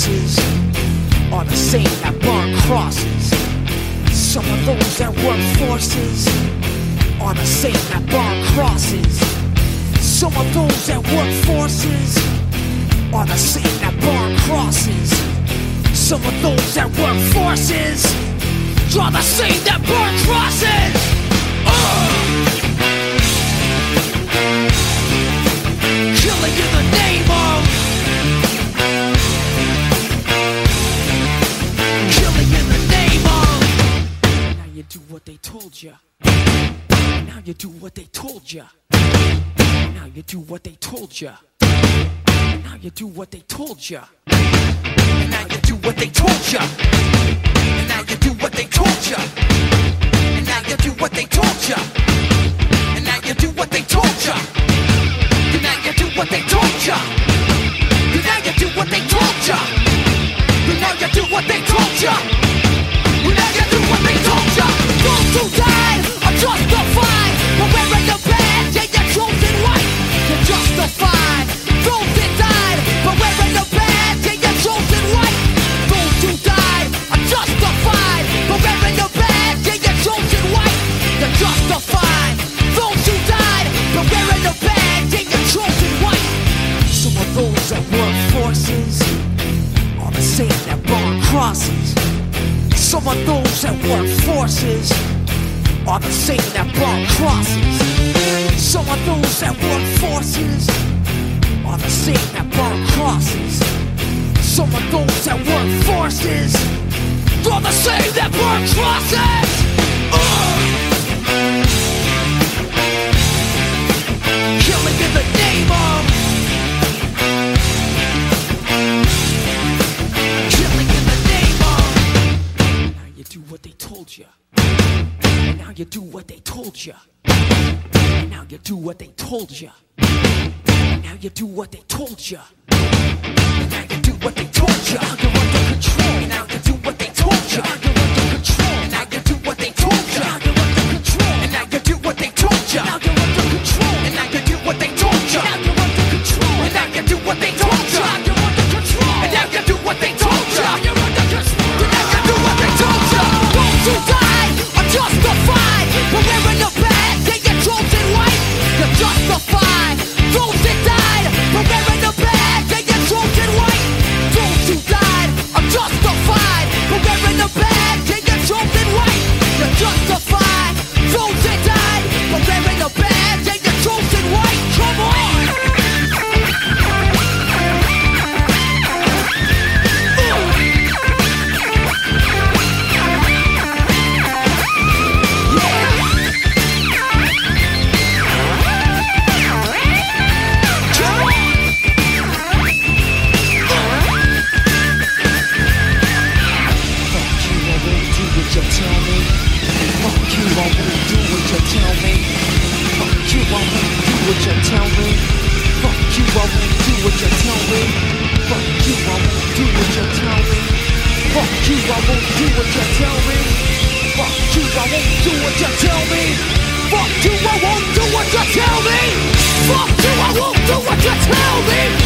forces are the same that burn crosses. Some of those that work forces are the same that burn crosses. Some of those that work forces are the same that burn crosses. Some of those that work forces are the same that burn crosses. Killing in the name of, killing in the name of. Now you do what they told ya. Now you do what they told ya. Now you do what they told ya. Now you do what they told ya. Now you do what they told ya. And now you do what they told ya. And now you do what they told ya. And now you do what they told ya. And now you do what they told ya. And now you do what they told ya. And now you do what they told ya. And now you do what they told ya. Those who died are justified for wearing the badge and your chosen white. You're justified. Those that died for wearing the badge and your chosen white. Those who died are justified for wearing the badge and your chosen white. You're justified. Those who died for wearing the badge and your chosen white. Some of those that work forces are the same that burn crosses. Some of those that work forces are the same that burn crosses. Some of those that work forces are the same that burn crosses. Some of those that work forces are the same that burn crosses. Killing in the name of, killing in the name of. Now you do what they told ya. Now you do what they told ya. Now you do what they told ya. Now you do what they told ya. Now you do what they told ya. You're under control. Now you do what they told ya. You're under control. Now you do what they told ya. You're under control. And now you do what they told ya. Now you're under control. And now you do what they told ya. Now you're under control. And now you do what they told ya. You're under control. And now you do what they told ya. You're under control. And now you do what they told ya. Those who died are justified for wearing the badge and your chosen white. You're justified. Those that died for wearing the badge and your chosen white. Those who died are justified for wearing the badge and your chosen white. You're justified. Those that died for wearing the badge and your chosen white. Come on! Fuck you, I won't do what you tell me.